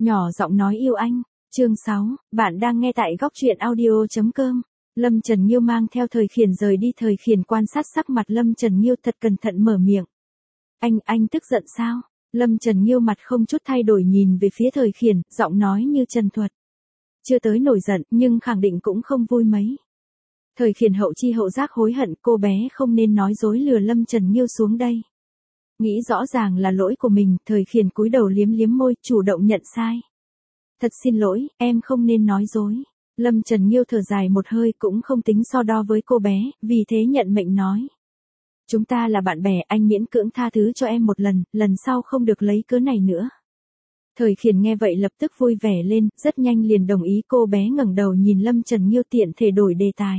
Nhỏ giọng nói yêu anh. Chương 6, bạn đang nghe tại góc truyện audio.com. Lâm Trần Nghiêu mang theo Thời Khiển rời đi. Thời Khiển quan sát sắc mặt Lâm Trần Nghiêu thật cẩn thận mở miệng. Anh tức giận sao? Lâm Trần Nghiêu mặt không chút thay đổi nhìn về phía Thời Khiển, giọng nói như trần thuật. Chưa tới nổi giận, nhưng khẳng định cũng không vui mấy. Thời Khiển hậu chi hậu giác hối hận, cô bé không nên nói dối lừa Lâm Trần Nghiêu xuống đây. Nghĩ rõ ràng là lỗi của mình, Thời Khiển cúi đầu liếm liếm môi, chủ động nhận sai. Thật xin lỗi, em không nên nói dối. Lâm Trần Nghiêu thở dài một hơi cũng không tính so đo với cô bé, vì thế nhận mệnh nói. Chúng ta là bạn bè, anh miễn cưỡng tha thứ cho em một lần sau không được lấy cớ này nữa. Thời Khiển nghe vậy lập tức vui vẻ lên, rất nhanh liền đồng ý. Cô bé ngẩng đầu nhìn Lâm Trần Nghiêu tiện thể đổi đề tài.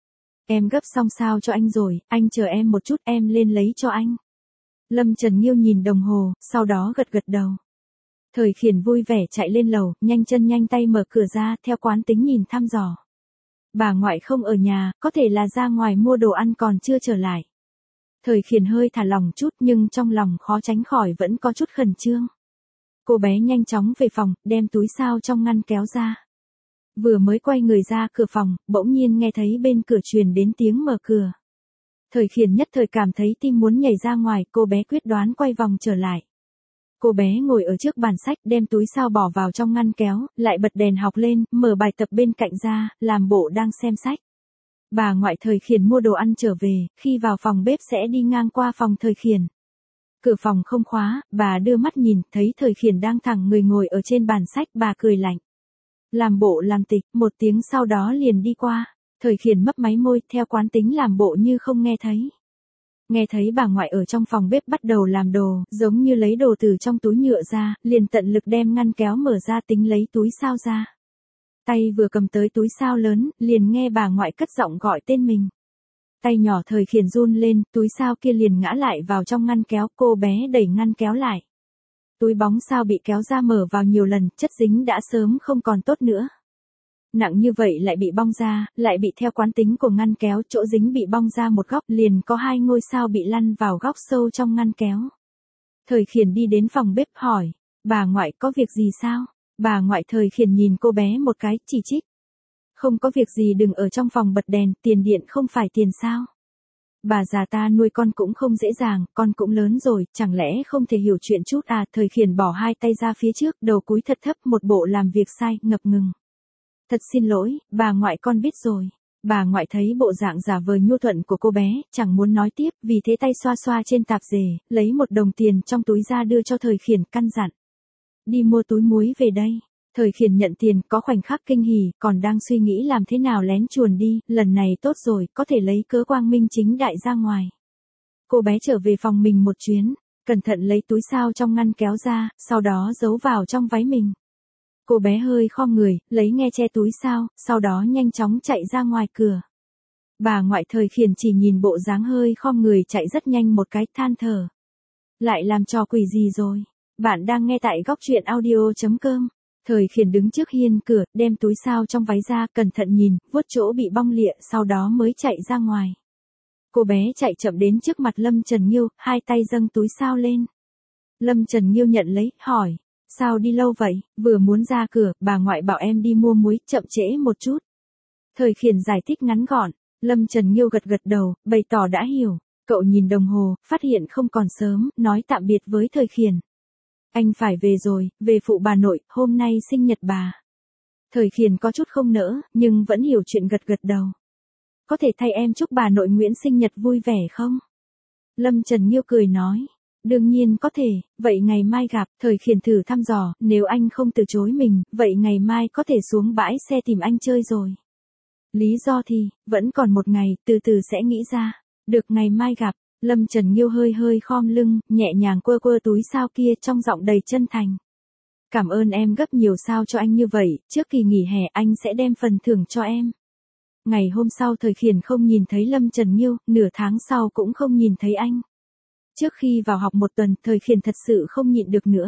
Em gấp xong sao cho anh rồi, anh chờ em một chút, em lên lấy cho anh. Lâm Trần Nghiêu nhìn đồng hồ, sau đó gật gật đầu. Thời Khiển vui vẻ chạy lên lầu, nhanh chân nhanh tay mở cửa ra, theo quán tính nhìn thăm dò. Bà ngoại không ở nhà, có thể là ra ngoài mua đồ ăn còn chưa trở lại. Thời Khiển hơi thả lòng chút nhưng trong lòng khó tránh khỏi vẫn có chút khẩn trương. Cô bé nhanh chóng về phòng, đem túi sao trong ngăn kéo ra. Vừa mới quay người ra cửa phòng, bỗng nhiên nghe thấy bên cửa truyền đến tiếng mở cửa. Thời Khiển nhất thời cảm thấy tim muốn nhảy ra ngoài, cô bé quyết đoán quay vòng trở lại. Cô bé ngồi ở trước bàn sách, đem túi sao bỏ vào trong ngăn kéo, lại bật đèn học lên, mở bài tập bên cạnh ra, làm bộ đang xem sách. Bà ngoại Thời Khiển mua đồ ăn trở về, khi vào phòng bếp sẽ đi ngang qua phòng Thời Khiển. Cửa phòng không khóa, bà đưa mắt nhìn, thấy Thời Khiển đang thẳng người ngồi ở trên bàn sách, bà cười lạnh. Làm bộ làm tịch, một tiếng sau đó liền đi qua. Thời Khiển mấp máy môi, theo quán tính làm bộ như không nghe thấy. Nghe thấy bà ngoại ở trong phòng bếp bắt đầu làm đồ, giống như lấy đồ từ trong túi nhựa ra, liền tận lực đem ngăn kéo mở ra tính lấy túi sao ra. Tay vừa cầm tới túi sao lớn, liền nghe bà ngoại cất giọng gọi tên mình. Tay nhỏ Thời Khiển run lên, túi sao kia liền ngã lại vào trong ngăn kéo, cô bé đẩy ngăn kéo lại. Túi bóng sao bị kéo ra mở vào nhiều lần, chất dính đã sớm không còn tốt nữa. Nặng như vậy lại bị bong ra, lại bị theo quán tính của ngăn kéo, chỗ dính bị bong ra một góc, liền có 2 ngôi sao bị lăn vào góc sâu trong ngăn kéo. Thời Khiển đi đến phòng bếp hỏi, bà ngoại có việc gì sao? Bà ngoại Thời Khiển nhìn cô bé một cái, chỉ trích. Không có việc gì, đừng ở trong phòng bật đèn, tiền điện không phải tiền sao? Bà già ta nuôi con cũng không dễ dàng, con cũng lớn rồi, chẳng lẽ không thể hiểu chuyện chút à? Thời Khiển bỏ 2 tay ra phía trước, đầu cúi thật thấp, một bộ làm việc sai, ngập ngừng. Thật xin lỗi, bà ngoại con biết rồi. Bà ngoại thấy bộ dạng giả vờ nhu thuận của cô bé, chẳng muốn nói tiếp, vì thế tay xoa xoa trên tạp dề, lấy 1 đồng tiền trong túi ra đưa cho Thời Khiển, căn dặn. Đi mua túi muối về đây. Thời Khiển nhận tiền, có khoảnh khắc kinh hỉ, còn đang suy nghĩ làm thế nào lén chuồn đi, lần này tốt rồi, có thể lấy cớ quang minh chính đại ra ngoài. Cô bé trở về phòng mình một chuyến, cẩn thận lấy túi sao trong ngăn kéo ra, sau đó giấu vào trong váy mình. Cô bé hơi khom người, lấy nghe che túi sao, sau đó nhanh chóng chạy ra ngoài cửa. Bà ngoại Thời Khiển chỉ nhìn bộ dáng hơi khom người chạy rất nhanh một cái, than thở. Lại làm trò quỷ gì rồi? Bạn đang nghe tại góc truyện audio.com. Thời Khiển đứng trước hiên cửa, đem túi sao trong váy ra, cẩn thận nhìn, vuốt chỗ bị bong lịa, sau đó mới chạy ra ngoài. Cô bé chạy chậm đến trước mặt Lâm Trần Nghiêu, 2 tay dâng túi sao lên. Lâm Trần Nghiêu nhận lấy, hỏi. Sao đi lâu vậy? Vừa muốn ra cửa, bà ngoại bảo em đi mua muối, chậm trễ một chút. Thời Khiển giải thích ngắn gọn. Lâm Trần Nghiêu gật gật đầu, bày tỏ đã hiểu. Cậu nhìn đồng hồ, phát hiện không còn sớm, nói tạm biệt với Thời Khiển. Anh phải về rồi, về phụ bà nội, hôm nay sinh nhật bà. Thời Khiển có chút không nỡ, nhưng vẫn hiểu chuyện, gật gật đầu. Có thể thay em chúc bà nội Nguyễn sinh nhật vui vẻ không? Lâm Trần Nghiêu cười nói. Đương nhiên có thể, vậy ngày mai gặp. Thời Khiển thử thăm dò, nếu anh không từ chối mình, vậy ngày mai có thể xuống bãi xe tìm anh chơi rồi. Lý do thì, vẫn còn một ngày, từ từ sẽ nghĩ ra. Được, ngày mai gặp. Lâm Trần Nghiêu hơi khom lưng, nhẹ nhàng quơ túi sao kia, trong giọng đầy chân thành. Cảm ơn em gấp nhiều sao cho anh như vậy, trước kỳ nghỉ hè anh sẽ đem phần thưởng cho em. Ngày hôm sau Thời Khiển không nhìn thấy Lâm Trần Nghiêu, nửa tháng sau cũng không nhìn thấy anh. Trước khi vào học một tuần, Thời Khiển thật sự không nhịn được nữa.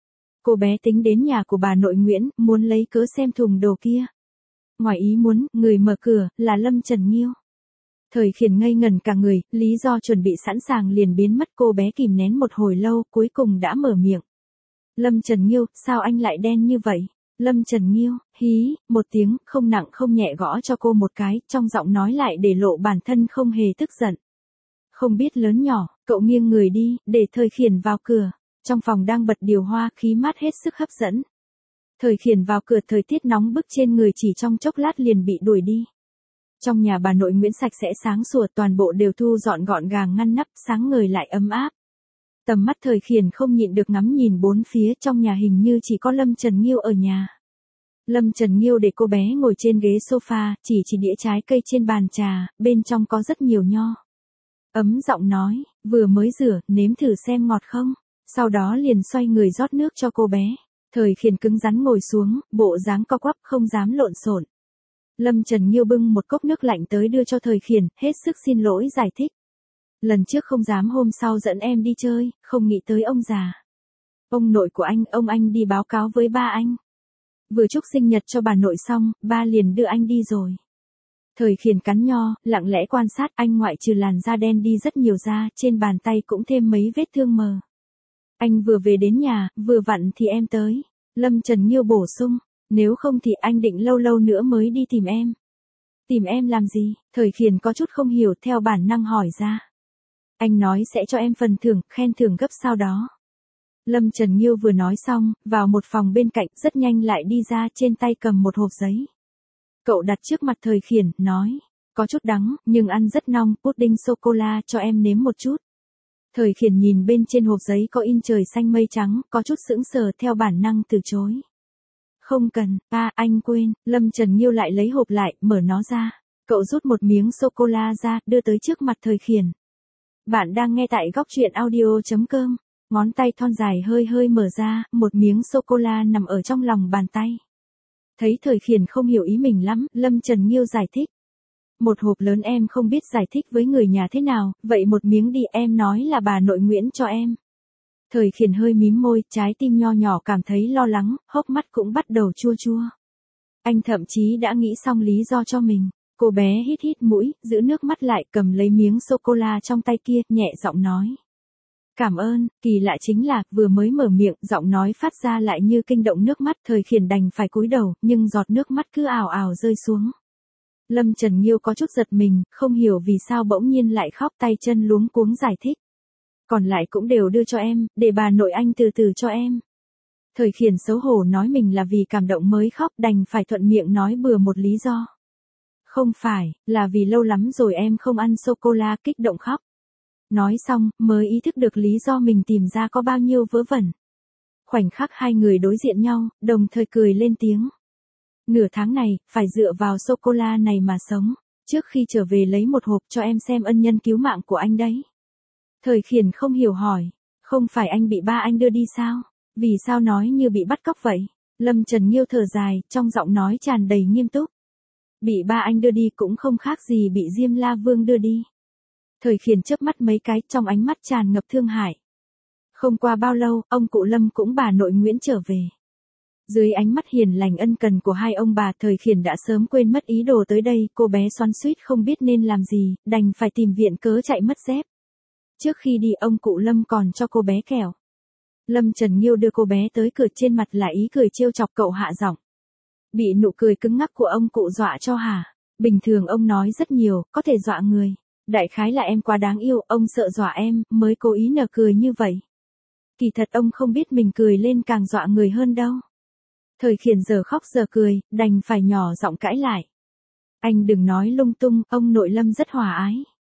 Cô bé tính đến nhà của bà nội Nguyễn, muốn lấy cớ xem thùng đồ kia. Ngoài ý muốn, người mở cửa, là Lâm Trần Nghiêu. Thời Khiển ngây ngẩn cả người, lý do chuẩn bị sẵn sàng liền biến mất, cô bé kìm nén một hồi lâu, cuối cùng đã mở miệng. Lâm Trần Nghiêu, sao anh lại đen như vậy? Lâm Trần Nghiêu, hí, một tiếng, không nặng không nhẹ gõ cho cô một cái, trong giọng nói lại để lộ bản thân không hề tức giận. Không biết lớn nhỏ, cậu nghiêng người đi, để Thời Khiển vào cửa. Trong phòng đang bật điều hòa, khí mát hết sức hấp dẫn. Thời Khiển vào cửa, thời tiết nóng bức trên người chỉ trong chốc lát liền bị đuổi đi. Trong nhà bà nội Nguyễn sạch sẽ sáng sủa, toàn bộ đều thu dọn gọn gàng ngăn nắp, sáng ngời lại ấm áp. Tầm mắt Thời Khiển không nhịn được ngắm nhìn bốn phía, trong nhà hình như chỉ có Lâm Trần Nghiêu ở nhà. Lâm Trần Nghiêu để cô bé ngồi trên ghế sofa, chỉ đĩa trái cây trên bàn trà, bên trong có rất nhiều nho. Ấm giọng nói, vừa mới rửa, nếm thử xem ngọt không. Sau đó liền xoay người rót nước cho cô bé. Thời Khiển cứng rắn ngồi xuống, bộ dáng co quắp không dám lộn xộn. Lâm Trần Nghiêu bưng một cốc nước lạnh tới đưa cho Thời Khiển, hết sức xin lỗi giải thích. Lần trước không dám, hôm sau dẫn em đi chơi, không nghĩ tới ông già. Ông nội của ông anh đi báo cáo với ba anh. Vừa chúc sinh nhật cho bà nội xong, ba liền đưa anh đi rồi. Thời Khiển cắn nho, lặng lẽ quan sát, anh ngoại trừ làn da đen đi rất nhiều da, trên bàn tay cũng thêm mấy vết thương mờ. Anh vừa về đến nhà, vừa vặn thì em tới. Lâm Trần Nghiêu bổ sung, nếu không thì anh định lâu lâu nữa mới đi tìm em. Tìm em làm gì? Thời Khiển có chút không hiểu, theo bản năng hỏi ra. Anh nói sẽ cho em phần thưởng, khen thưởng gấp sau đó. Lâm Trần Nghiêu vừa nói xong, vào một phòng bên cạnh, rất nhanh lại đi ra, trên tay cầm một hộp giấy. Cậu đặt trước mặt Thời Khiển, nói, có chút đắng, nhưng ăn rất ngon, pudding sô-cô-la, cho em nếm một chút. Thời Khiển nhìn bên trên hộp giấy có in trời xanh mây trắng, có chút sững sờ, theo bản năng từ chối. Không cần, anh quên. Lâm Trần Nghiêu lại lấy hộp lại, mở nó ra. Cậu rút một miếng sô-cô-la ra, đưa tới trước mặt Thời Khiển. Bạn đang nghe tại góc truyện audio.com. Ngón tay thon dài hơi mở ra, một miếng sô-cô-la nằm ở trong lòng bàn tay. Thấy Thời Khiển không hiểu ý mình lắm, Lâm Trần Nghiêu giải thích. Một hộp lớn em không biết giải thích với người nhà thế nào, vậy một miếng đi, em nói là bà nội Nguyễn cho em. Thời Khiển hơi mím môi, trái tim nho nhỏ cảm thấy lo lắng, hốc mắt cũng bắt đầu chua chua. Anh thậm chí đã nghĩ xong lý do cho mình. Cô bé hít mũi, giữ nước mắt lại, cầm lấy miếng sô-cô-la trong tay kia, nhẹ giọng nói. Cảm ơn. Kỳ lạ chính là, vừa mới mở miệng, giọng nói phát ra lại như kinh động nước mắt. Thời Khiển đành phải cúi đầu, nhưng giọt nước mắt cứ ào ào rơi xuống. Lâm Trần Nghiêu có chút giật mình, không hiểu vì sao bỗng nhiên lại khóc, tay chân luống cuống giải thích. Còn lại cũng đều đưa cho em, để bà nội anh từ từ cho em. Thời Khiển xấu hổ nói mình là vì cảm động mới khóc, đành phải thuận miệng nói bừa một lý do. Không phải, là vì lâu lắm rồi em không ăn sô-cô-la, kích động khóc. Nói xong, mới ý thức được lý do mình tìm ra có bao nhiêu vớ vẩn. Khoảnh khắc hai người đối diện nhau, đồng thời cười lên tiếng. Nửa tháng này, phải dựa vào sô-cô-la này mà sống. Trước khi trở về lấy một hộp cho em xem ân nhân cứu mạng của anh đấy. Thời Khiển không hiểu hỏi. Không phải anh bị ba anh đưa đi sao? Vì sao nói như bị bắt cóc vậy? Lâm Trần Nghiêu thở dài, trong giọng nói tràn đầy nghiêm túc. Bị ba anh đưa đi cũng không khác gì bị Diêm La Vương đưa đi. Thời Khiển chớp mắt mấy cái, trong ánh mắt tràn ngập thương hại. Không qua bao lâu, ông cụ Lâm cũng bà nội Nguyễn trở về. Dưới ánh mắt hiền lành ân cần của hai ông bà, Thời Khiển đã sớm quên mất ý đồ tới đây, cô bé xoắn xuýt không biết nên làm gì, đành phải tìm viện cớ chạy mất dép. Trước khi đi, ông cụ Lâm còn cho cô bé kẹo. Lâm Trần Nghiêu đưa cô bé tới cửa, trên mặt là ý cười trêu chọc, cậu hạ giọng. Bị nụ cười cứng ngắc của ông cụ dọa cho hả? Bình thường ông nói rất nhiều, có thể dọa người. Đại khái là em quá đáng yêu, ông sợ dọa em, mới cố ý nở cười như vậy. Kỳ thật ông không biết mình cười lên càng dọa người hơn đâu. Thời Khiển giờ khóc giờ cười, đành phải nhỏ giọng cãi lại. Anh đừng nói lung tung, ông nội Lâm rất hòa ái.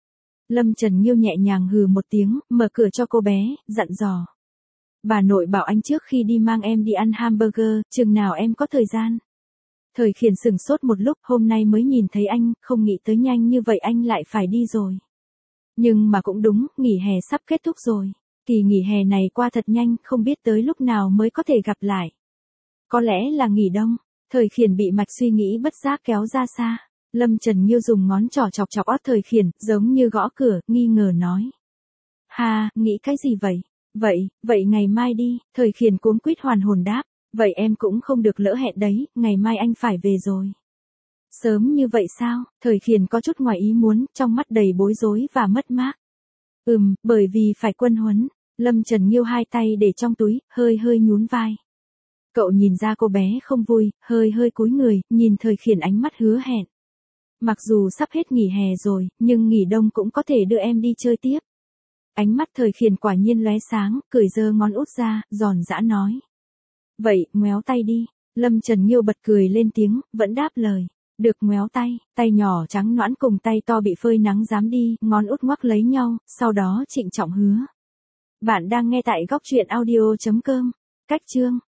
Lâm Trần Nghiêu nhẹ nhàng hừ một tiếng, mở cửa cho cô bé, dặn dò. Bà nội bảo anh trước khi đi mang em đi ăn hamburger, chừng nào em có thời gian. Thời Khiển sửng sốt một lúc, hôm nay mới nhìn thấy anh, không nghĩ tới nhanh như vậy anh lại phải đi rồi. Nhưng mà cũng đúng, nghỉ hè sắp kết thúc rồi. Kỳ nghỉ hè này qua thật nhanh, không biết tới lúc nào mới có thể gặp lại. Có lẽ là nghỉ đông. Thời Khiển bị mạch suy nghĩ bất giác kéo ra xa. Lâm Trần Nghiêu dùng ngón trỏ chọc chọc ót Thời Khiển, giống như gõ cửa, nghi ngờ nói. Ha, nghĩ cái gì vậy? Vậy ngày mai đi. Thời Khiển cuống quýt hoàn hồn đáp. Vậy em cũng không được lỡ hẹn đấy, ngày mai anh phải về rồi. Sớm như vậy sao? Thời Khiển có chút ngoài ý muốn, trong mắt đầy bối rối và mất mát. Bởi vì phải quân huấn. Lâm Trần Nghiêu hai tay để trong túi, hơi hơi nhún vai. Cậu nhìn ra cô bé không vui, hơi hơi cúi người, nhìn Thời Khiển ánh mắt hứa hẹn. Mặc dù sắp hết nghỉ hè rồi, nhưng nghỉ đông cũng có thể đưa em đi chơi tiếp. Ánh mắt Thời Khiển quả nhiên lóe sáng, cười giơ ngón út ra, giòn giã nói. Vậy, ngoéo tay đi. Lâm Trần Nghiêu bật cười lên tiếng, vẫn đáp lời. Được ngoéo tay, tay nhỏ trắng nõn cùng tay to bị phơi nắng dám đi, ngón út ngoắc lấy nhau, sau đó trịnh trọng hứa. Bạn đang nghe tại góc truyện audio.com. Cách chương.